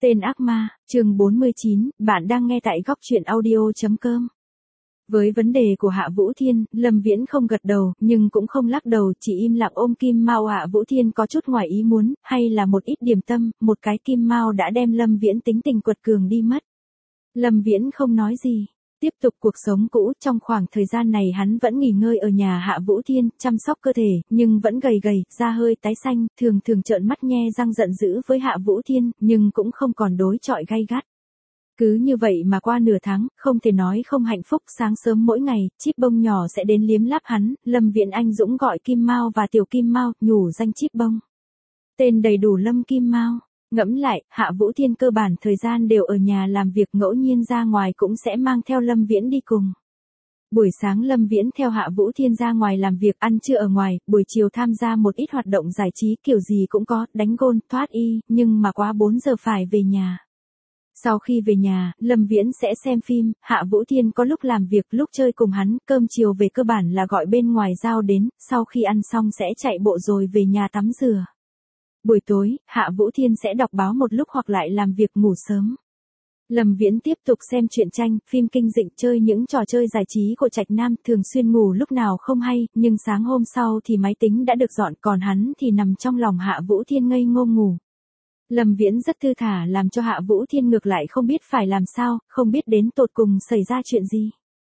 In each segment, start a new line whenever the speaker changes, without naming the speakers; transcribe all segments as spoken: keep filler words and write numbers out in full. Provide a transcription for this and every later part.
Tên ác ma, chương bốn mươi chín, bạn đang nghe tại góc truyện audio.com. Với vấn đề của Hạ Vũ Thiên, Lâm Viễn không gật đầu, nhưng cũng không lắc đầu, chỉ im lặng ôm kim mao. Hạ Vũ Thiên có chút ngoài ý muốn, hay là một ít điểm tâm, một cái kim mao đã đem Lâm Viễn tính tình quật cường đi mất. Lâm Viễn không nói gì, tiếp tục cuộc sống cũ. Trong khoảng thời gian này hắn vẫn nghỉ ngơi ở nhà Hạ Vũ Thiên, chăm sóc cơ thể, nhưng vẫn gầy gầy, da hơi tái xanh, thường thường trợn mắt nhe răng giận dữ với Hạ Vũ Thiên, nhưng cũng không còn đối chọi gay gắt. Cứ như vậy mà qua nửa tháng, không thể nói không hạnh phúc. Sáng sớm mỗi ngày, Chíp Bông nhỏ sẽ đến liếm láp hắn. Lâm Viễn anh dũng gọi Kim Mao và Tiểu Kim Mao, nhủ danh Chíp Bông. Tên đầy đủ Lâm Kim Mao. Ngẫm lại, Hạ Vũ Thiên cơ bản thời gian đều ở nhà làm việc, ngẫu nhiên ra ngoài cũng sẽ mang theo Lâm Viễn đi cùng. Buổi sáng Lâm Viễn theo Hạ Vũ Thiên ra ngoài làm việc, ăn trưa ở ngoài, buổi chiều tham gia một ít hoạt động giải trí, kiểu gì cũng có, đánh gôn, thoát y, nhưng mà quá bốn giờ phải về nhà. Sau khi về nhà, Lâm Viễn sẽ xem phim. Hạ Vũ Thiên có lúc làm việc, lúc chơi cùng hắn. Cơm chiều về cơ bản là gọi bên ngoài giao đến, sau khi ăn xong sẽ chạy bộ rồi về nhà tắm rửa. Buổi tối, Hạ Vũ Thiên sẽ đọc báo một lúc hoặc lại làm việc ngủ sớm. Lâm Viễn tiếp tục xem truyện tranh, phim kinh dị, chơi những trò chơi giải trí của Trạch Nam, thường xuyên ngủ lúc nào không hay, nhưng sáng hôm sau thì máy tính đã được dọn, còn hắn thì nằm trong lòng Hạ Vũ Thiên ngây ngô ngủ. Lâm Viễn rất thư thả, làm cho Hạ Vũ Thiên ngược lại không biết phải làm sao, không biết đến tột cùng xảy ra chuyện gì.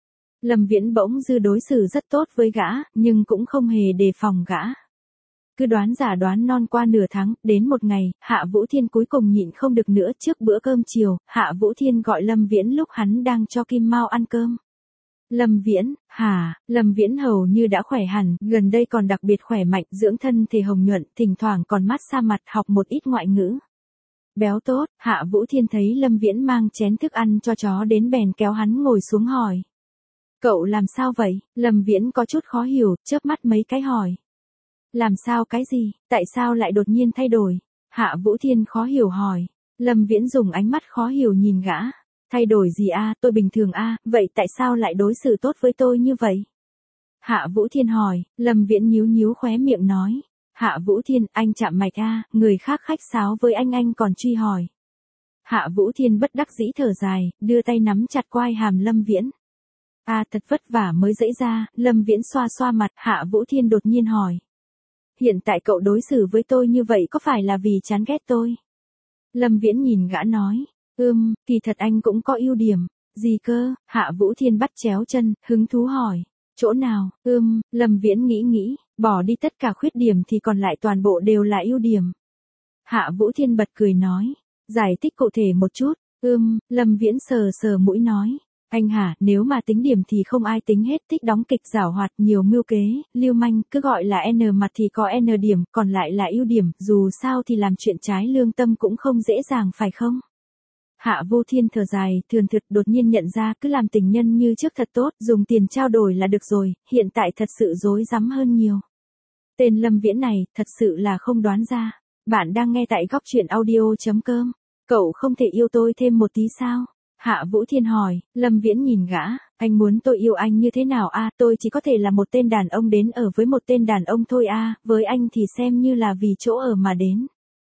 Lâm Viễn bỗng dư đối xử rất tốt với gã, nhưng cũng không hề đề phòng gã. Cứ đoán giả đoán non qua nửa tháng, đến một ngày, Hạ Vũ Thiên cuối cùng nhịn không được nữa. Trước bữa cơm chiều, Hạ Vũ Thiên gọi Lâm Viễn lúc hắn đang cho Kim Mao ăn cơm. Lâm Viễn, hả, Lâm Viễn hầu như đã khỏe hẳn, gần đây còn đặc biệt khỏe mạnh, dưỡng thân thể hồng nhuận, thỉnh thoảng còn mát xa mặt, học một ít ngoại ngữ. Béo tốt. Hạ Vũ Thiên thấy Lâm Viễn mang chén thức ăn cho chó đến bèn kéo hắn ngồi xuống hỏi. Cậu làm sao vậy? Lâm Viễn có chút khó hiểu, chớp mắt mấy cái hỏi. Làm sao cái gì, tại sao lại đột nhiên thay đổi? Hạ Vũ Thiên khó hiểu hỏi. Lâm Viễn dùng ánh mắt khó hiểu nhìn gã. Thay đổi gì a, tôi bình thường a, vậy tại sao lại đối xử tốt với tôi như vậy? Hạ Vũ Thiên hỏi. Lâm Viễn nhíu nhíu khóe miệng nói. Hạ Vũ Thiên, anh chạm mạch a, người khác khách sáo với anh anh còn truy hỏi. Hạ Vũ Thiên bất đắc dĩ thở dài, đưa tay nắm chặt quai hàm Lâm Viễn. A à, thật vất vả mới dẫy ra. Lâm Viễn xoa xoa mặt. Hạ Vũ Thiên đột nhiên hỏi. Hiện tại cậu đối xử với tôi như vậy có phải là vì chán ghét tôi? Lâm Viễn nhìn gã nói. Ừm, kỳ thật anh cũng có ưu điểm. Gì cơ? Hạ Vũ Thiên bắt chéo chân, hứng thú hỏi. Chỗ nào? Ừm, Lâm Viễn nghĩ nghĩ, bỏ đi tất cả khuyết điểm thì còn lại toàn bộ đều là ưu điểm. Hạ Vũ Thiên bật cười nói. Giải thích cụ thể một chút. Ừm, Lâm Viễn sờ sờ mũi nói. Anh hả, nếu mà tính điểm thì không ai tính hết, thích đóng kịch, giảo hoạt, nhiều mưu kế, lưu manh, cứ gọi là N mặt thì có N điểm, còn lại là ưu điểm, dù sao thì làm chuyện trái lương tâm cũng không dễ dàng phải không? Hạ Vũ Thiên thở dài, thườn thượt, đột nhiên nhận ra cứ làm tình nhân như trước thật tốt, dùng tiền trao đổi là được rồi, hiện tại thật sự rối rắm hơn nhiều. Tên Lâm Viễn này, thật sự là không đoán ra. Bạn đang nghe tại góc truyện audio.com. Cậu không thể yêu tôi thêm một tí sao? Hạ Vũ Thiên hỏi. Lâm Viễn nhìn gã. Anh muốn tôi yêu anh như thế nào a? À, tôi chỉ có thể là một tên đàn ông đến ở với một tên đàn ông thôi a, à, với anh thì xem như là vì chỗ ở mà đến.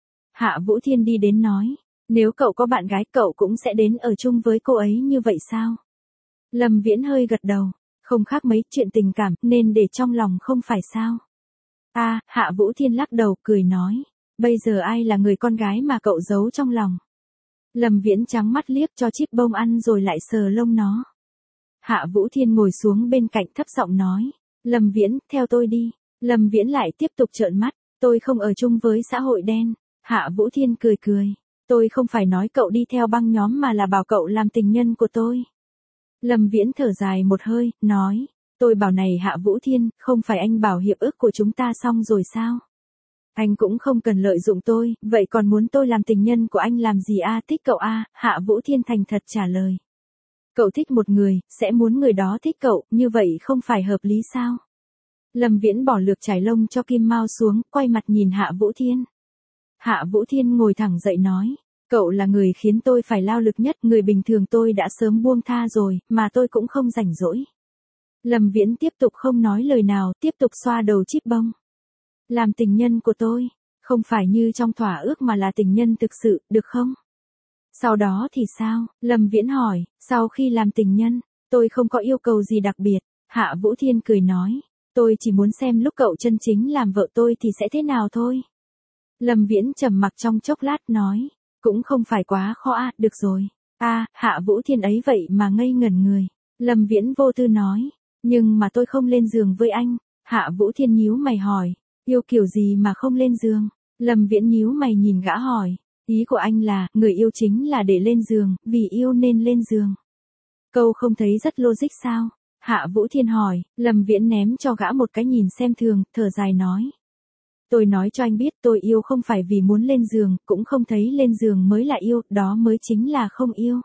Hạ Vũ Thiên đi đến nói. Nếu cậu có bạn gái cậu cũng sẽ đến ở chung với cô ấy như vậy sao? Lâm Viễn hơi gật đầu. Không khác mấy, chuyện tình cảm nên để trong lòng không phải sao? A, à, Hạ Vũ Thiên lắc đầu cười nói. Bây giờ ai là người con gái mà cậu giấu trong lòng? Lâm Viễn trắng mắt liếc cho Chíp Bông ăn rồi lại sờ lông nó. Hạ Vũ Thiên ngồi xuống bên cạnh thấp giọng nói. Lâm Viễn, theo tôi đi. Lâm Viễn lại tiếp tục trợn mắt. Tôi không ở chung với xã hội đen. Hạ Vũ Thiên cười cười. Tôi không phải nói cậu đi theo băng nhóm mà là bảo cậu làm tình nhân của tôi. Lâm Viễn thở dài một hơi, nói. Tôi bảo này Hạ Vũ Thiên, không phải anh bảo hiệp ước của chúng ta xong rồi sao? Anh cũng không cần lợi dụng tôi, vậy còn muốn tôi làm tình nhân của anh làm gì a? À, thích cậu a? À? Hạ Vũ Thiên thành thật trả lời. Cậu thích một người, sẽ muốn người đó thích cậu, như vậy không phải hợp lý sao? Lâm Viễn bỏ lược chải lông cho Kim Mao xuống, quay mặt nhìn Hạ Vũ Thiên. Hạ Vũ Thiên ngồi thẳng dậy nói. Cậu là người khiến tôi phải lao lực nhất, người bình thường tôi đã sớm buông tha rồi, mà tôi cũng không rảnh rỗi. Lâm Viễn tiếp tục không nói lời nào, tiếp tục xoa đầu Chíp Bông. Làm tình nhân của tôi, không phải như trong thỏa ước mà là tình nhân thực sự, được không? Sau đó thì sao? Lâm Viễn hỏi, sau khi làm tình nhân, tôi không có yêu cầu gì đặc biệt. Hạ Vũ Thiên cười nói, tôi chỉ muốn xem lúc cậu chân chính làm vợ tôi thì sẽ thế nào thôi. Lâm Viễn trầm mặc trong chốc lát nói, cũng không phải quá khó à, được rồi. À, Hạ Vũ Thiên ấy vậy mà ngây ngẩn người. Lâm Viễn vô tư nói, nhưng mà tôi không lên giường với anh. Hạ Vũ Thiên nhíu mày hỏi, yêu kiểu gì mà không lên giường? Lâm Viễn nhíu mày nhìn gã hỏi, ý của anh là, người yêu chính là để lên giường, vì yêu nên lên giường. Câu không thấy rất logic sao? Hạ Vũ Thiên hỏi, Lâm Viễn ném cho gã một cái nhìn xem thường, thở dài nói. Tôi nói cho anh biết tôi yêu không phải vì muốn lên giường, cũng không thấy lên giường mới là yêu, đó mới chính là không yêu.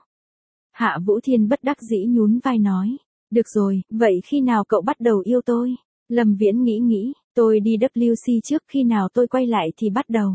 Hạ Vũ Thiên bất đắc dĩ nhún vai nói, được rồi, vậy khi nào cậu bắt đầu yêu tôi? Lâm Viễn nghĩ nghĩ, tôi đi W C trước, khi nào tôi quay lại thì bắt đầu.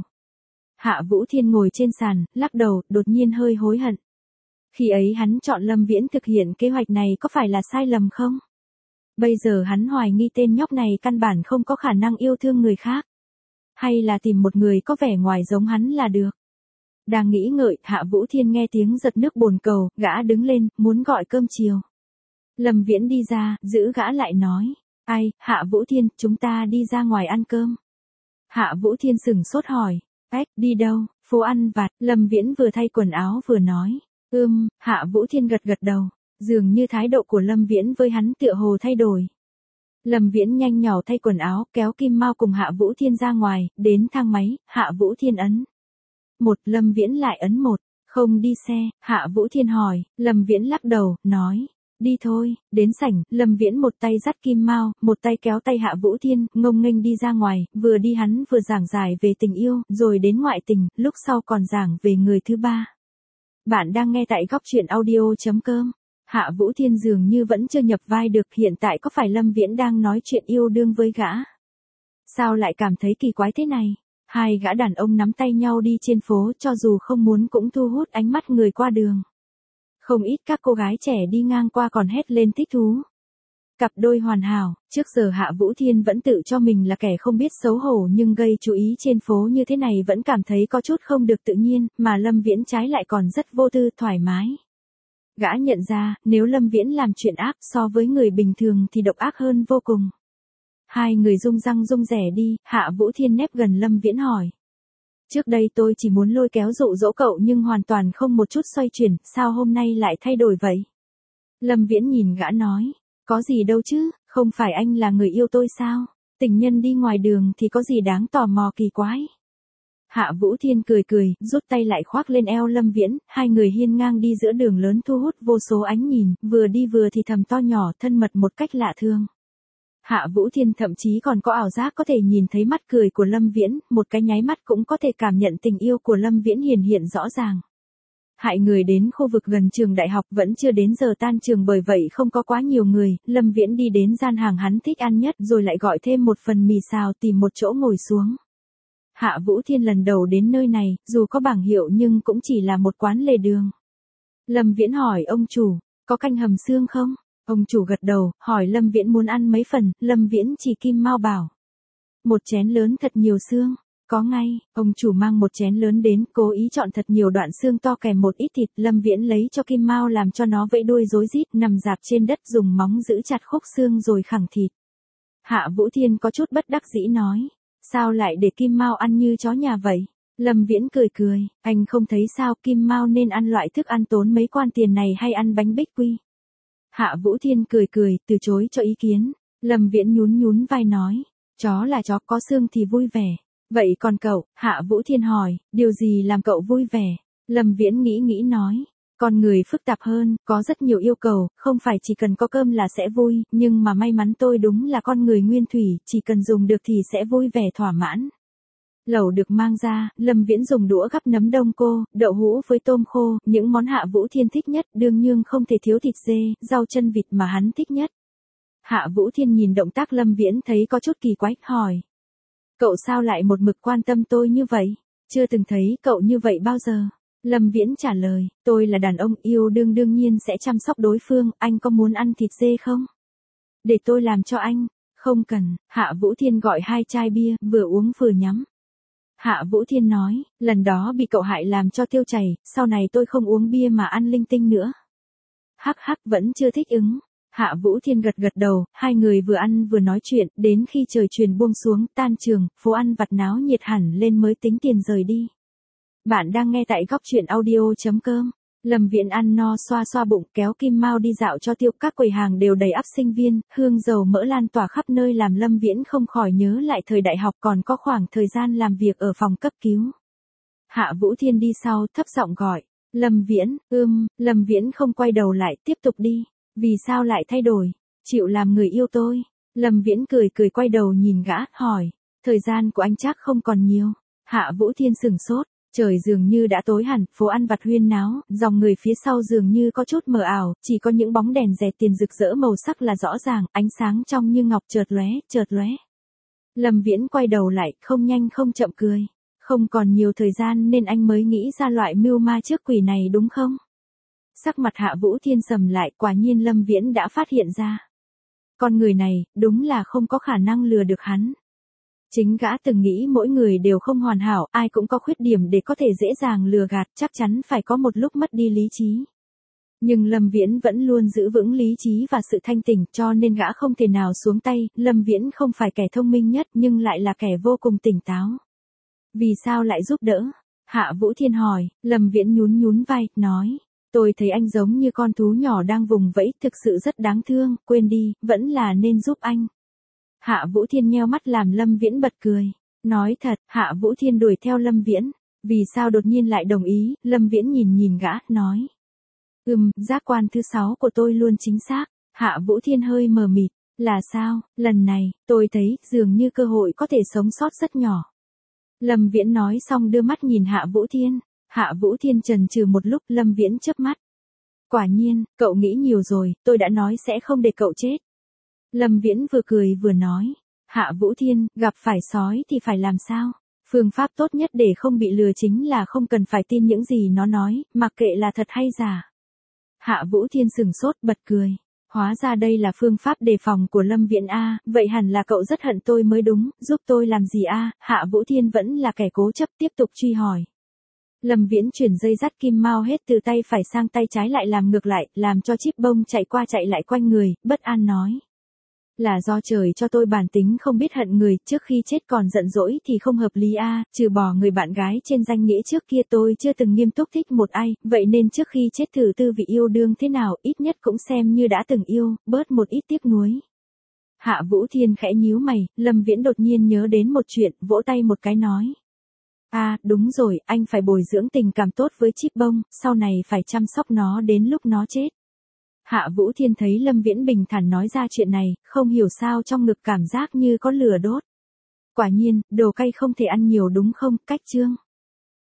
Hạ Vũ Thiên ngồi trên sàn, lắc đầu, đột nhiên hơi hối hận. Khi ấy hắn chọn Lâm Viễn thực hiện kế hoạch này có phải là sai lầm không? Bây giờ hắn hoài nghi tên nhóc này căn bản không có khả năng yêu thương người khác. Hay là tìm một người có vẻ ngoài giống hắn là được. Đang nghĩ ngợi, Hạ Vũ Thiên nghe tiếng giật nước bồn cầu, gã đứng lên, muốn gọi cơm chiều. Lâm Viễn đi ra, giữ gã lại nói, ai, Hạ Vũ Thiên, chúng ta đi ra ngoài ăn cơm. Hạ Vũ Thiên sửng sốt hỏi, ếch, đi đâu? Phố ăn vặt. Lâm Viễn vừa thay quần áo vừa nói, ưm, Hạ Vũ Thiên gật gật đầu, dường như thái độ của Lâm Viễn với hắn tựa hồ thay đổi. Lâm Viễn nhanh nhỏ thay quần áo, kéo Kim Mao cùng Hạ Vũ Thiên ra ngoài, đến thang máy, Hạ Vũ Thiên ấn. Một, Lâm Viễn lại ấn một, không đi xe, Hạ Vũ Thiên hỏi, Lâm Viễn lắc đầu, nói, đi thôi, đến sảnh, Lâm Viễn một tay dắt Kim Mao, một tay kéo tay Hạ Vũ Thiên, ngông nghênh đi ra ngoài, vừa đi hắn vừa giảng giải về tình yêu, rồi đến ngoại tình, lúc sau còn giảng về người thứ ba. Bạn đang nghe tại góc truyện audio chấm com. Hạ Vũ Thiên dường như vẫn chưa nhập vai được, hiện tại có phải Lâm Viễn đang nói chuyện yêu đương với gã? Sao lại cảm thấy kỳ quái thế này? Hai gã đàn ông nắm tay nhau đi trên phố, cho dù không muốn cũng thu hút ánh mắt người qua đường. Không ít các cô gái trẻ đi ngang qua còn hét lên thích thú. Cặp đôi hoàn hảo, trước giờ Hạ Vũ Thiên vẫn tự cho mình là kẻ không biết xấu hổ, nhưng gây chú ý trên phố như thế này vẫn cảm thấy có chút không được tự nhiên, mà Lâm Viễn trái lại còn rất vô tư, thoải mái. Gã nhận ra, nếu Lâm Viễn làm chuyện ác so với người bình thường thì độc ác hơn vô cùng. Hai người rung răng rung rẻ đi, Hạ Vũ Thiên nép gần Lâm Viễn hỏi. Trước đây tôi chỉ muốn lôi kéo dụ dỗ cậu nhưng hoàn toàn không một chút xoay chuyển, sao hôm nay lại thay đổi vậy? Lâm Viễn nhìn gã nói, có gì đâu chứ, không phải anh là người yêu tôi sao? Tình nhân đi ngoài đường thì có gì đáng tò mò kỳ quái? Hạ Vũ Thiên cười cười, rút tay lại khoác lên eo Lâm Viễn, hai người hiên ngang đi giữa đường lớn thu hút vô số ánh nhìn, vừa đi vừa thì thầm to nhỏ, thân mật một cách lạ thường. Hạ Vũ Thiên thậm chí còn có ảo giác có thể nhìn thấy mắt cười của Lâm Viễn, một cái nháy mắt cũng có thể cảm nhận tình yêu của Lâm Viễn hiển hiện rõ ràng. Hai người đến khu vực gần trường đại học, vẫn chưa đến giờ tan trường, bởi vậy không có quá nhiều người. Lâm Viễn đi đến gian hàng hắn thích ăn nhất, rồi lại gọi thêm một phần mì xào, tìm một chỗ ngồi xuống. Hạ Vũ Thiên lần đầu đến nơi này, dù có bảng hiệu nhưng cũng chỉ là một quán lề đường. Lâm Viễn hỏi ông chủ, có canh hầm xương không? Ông chủ gật đầu, hỏi Lâm Viễn muốn ăn mấy phần, Lâm Viễn chỉ Kim Mao bảo. Một chén lớn thật nhiều xương. Có ngay, ông chủ mang một chén lớn đến, cố ý chọn thật nhiều đoạn xương to kèm một ít thịt, Lâm Viễn lấy cho Kim Mao làm cho nó vẫy đuôi rối rít, nằm rạp trên đất dùng móng giữ chặt khúc xương rồi khẳng thịt. Hạ Vũ Thiên có chút bất đắc dĩ nói, sao lại để Kim Mao ăn như chó nhà vậy? Lâm Viễn cười cười, anh không thấy sao Kim Mao nên ăn loại thức ăn tốn mấy quan tiền này hay ăn bánh bích quy? Hạ Vũ Thiên cười cười, từ chối cho ý kiến. Lâm Viễn nhún nhún vai nói, chó là chó, có xương thì vui vẻ. Vậy còn cậu? Hạ Vũ Thiên hỏi, điều gì làm cậu vui vẻ? Lâm Viễn nghĩ nghĩ nói, con người phức tạp hơn, có rất nhiều yêu cầu, không phải chỉ cần có cơm là sẽ vui, nhưng mà may mắn tôi đúng là con người nguyên thủy, chỉ cần dùng được thì sẽ vui vẻ thỏa mãn. Lẩu được mang ra, Lâm Viễn dùng đũa gắp nấm đông cô, đậu hũ với tôm khô, những món Hạ Vũ Thiên thích nhất, đương nhiên không thể thiếu thịt dê, rau chân vịt mà hắn thích nhất. Hạ Vũ Thiên nhìn động tác Lâm Viễn thấy có chút kỳ quái, hỏi. Cậu sao lại một mực quan tâm tôi như vậy? Chưa từng thấy cậu như vậy bao giờ. Lâm Viễn trả lời, tôi là đàn ông, yêu đương đương nhiên sẽ chăm sóc đối phương, anh có muốn ăn thịt dê không? Để tôi làm cho anh. Không cần. Hạ Vũ Thiên gọi hai chai bia, vừa uống vừa nhắm. Hạ Vũ Thiên nói, lần đó bị cậu hại làm cho tiêu chảy, sau này tôi không uống bia mà ăn linh tinh nữa. Hắc hắc vẫn chưa thích ứng. Hạ Vũ Thiên gật gật đầu, hai người vừa ăn vừa nói chuyện, đến khi trời truyền buông xuống, tan trường, phố ăn vặt náo nhiệt hẳn lên mới tính tiền rời đi. Bạn đang nghe tại góc truyện audio chấm com. Lâm Viễn ăn no xoa xoa bụng, kéo Kim Mao đi dạo cho tiêu, các quầy hàng đều đầy ắp sinh viên, hương dầu mỡ lan tỏa khắp nơi làm Lâm Viễn không khỏi nhớ lại thời đại học còn có khoảng thời gian làm việc ở phòng cấp cứu. Hạ Vũ Thiên đi sau, thấp giọng gọi, Lâm Viễn, ưm, Lâm Viễn không quay đầu lại, tiếp tục đi. Vì sao lại thay đổi? Chịu làm người yêu tôi. Lâm Viễn cười cười quay đầu nhìn gã, hỏi, thời gian của anh chắc không còn nhiều. Hạ Vũ Thiên sừng sốt. Trời dường như đã tối hẳn, phố ăn vặt huyên náo, dòng người phía sau dường như có chút mờ ảo, chỉ có những bóng đèn rẹt tiền rực rỡ màu sắc là rõ ràng, ánh sáng trong như ngọc chợt lóe, chợt lóe. Lâm Viễn quay đầu lại, không nhanh không chậm cười. Không còn nhiều thời gian nên anh mới nghĩ ra loại mưu ma trước quỷ này đúng không? Sắc mặt Hạ Vũ Thiên sầm lại, quả nhiên Lâm Viễn đã phát hiện ra. Con người này, đúng là không có khả năng lừa được hắn. Chính gã từng nghĩ mỗi người đều không hoàn hảo, ai cũng có khuyết điểm để có thể dễ dàng lừa gạt, chắc chắn phải có một lúc mất đi lý trí. Nhưng Lâm Viễn vẫn luôn giữ vững lý trí và sự thanh tỉnh, cho nên gã không thể nào xuống tay. Lâm Viễn không phải kẻ thông minh nhất nhưng lại là kẻ vô cùng tỉnh táo. Vì sao lại giúp đỡ? Hạ Vũ Thiên hỏi. Lâm Viễn nhún nhún vai, nói, tôi thấy anh giống như con thú nhỏ đang vùng vẫy, thực sự rất đáng thương, quên đi, vẫn là nên giúp anh. Hạ Vũ Thiên nheo mắt làm Lâm Viễn bật cười. Nói thật, Hạ Vũ Thiên đuổi theo Lâm Viễn. Vì sao đột nhiên lại đồng ý? Lâm Viễn nhìn nhìn gã, nói. Ừm, giác quan thứ sáu của tôi luôn chính xác. Hạ Vũ Thiên hơi mờ mịt. Là sao? Lần này, tôi thấy, dường như cơ hội có thể sống sót rất nhỏ. Lâm Viễn nói xong đưa mắt nhìn Hạ Vũ Thiên. Hạ Vũ Thiên chần chừ một lúc, Lâm Viễn chớp mắt. Quả nhiên, cậu nghĩ nhiều rồi, tôi đã nói sẽ không để cậu chết. Lâm Viễn vừa cười vừa nói. Hạ Vũ Thiên, gặp phải sói thì phải làm sao? Phương pháp tốt nhất để không bị lừa chính là không cần phải tin những gì nó nói, mặc kệ là thật hay giả. Hạ Vũ Thiên sừng sốt bật cười. Hóa ra đây là phương pháp đề phòng của Lâm Viễn a, vậy hẳn là cậu rất hận tôi mới đúng, giúp tôi làm gì a? Hạ Vũ Thiên vẫn là kẻ cố chấp tiếp tục truy hỏi. Lâm Viễn chuyển dây dắt Kim Mao hết từ tay phải sang tay trái lại làm ngược lại, làm cho Chip Bông chạy qua chạy lại quanh người, bất an nói. Là do trời cho tôi bản tính không biết hận người, trước khi chết còn giận dỗi thì không hợp lý a, trừ bỏ người bạn gái trên danh nghĩa trước kia tôi chưa từng nghiêm túc thích một ai, vậy nên trước khi chết thử tư vị yêu đương thế nào, ít nhất cũng xem như đã từng yêu, bớt một ít tiếc nuối. Hạ Vũ Thiên khẽ nhíu mày, Lâm Viễn đột nhiên nhớ đến một chuyện, vỗ tay một cái nói. À, đúng rồi, anh phải bồi dưỡng tình cảm tốt với Chip Bông, sau này phải chăm sóc nó đến lúc nó chết. Hạ Vũ Thiên thấy Lâm Viễn bình thản nói ra chuyện này, không hiểu sao trong ngực cảm giác như có lửa đốt. Quả nhiên, đồ cay không thể ăn nhiều đúng không, cách chương.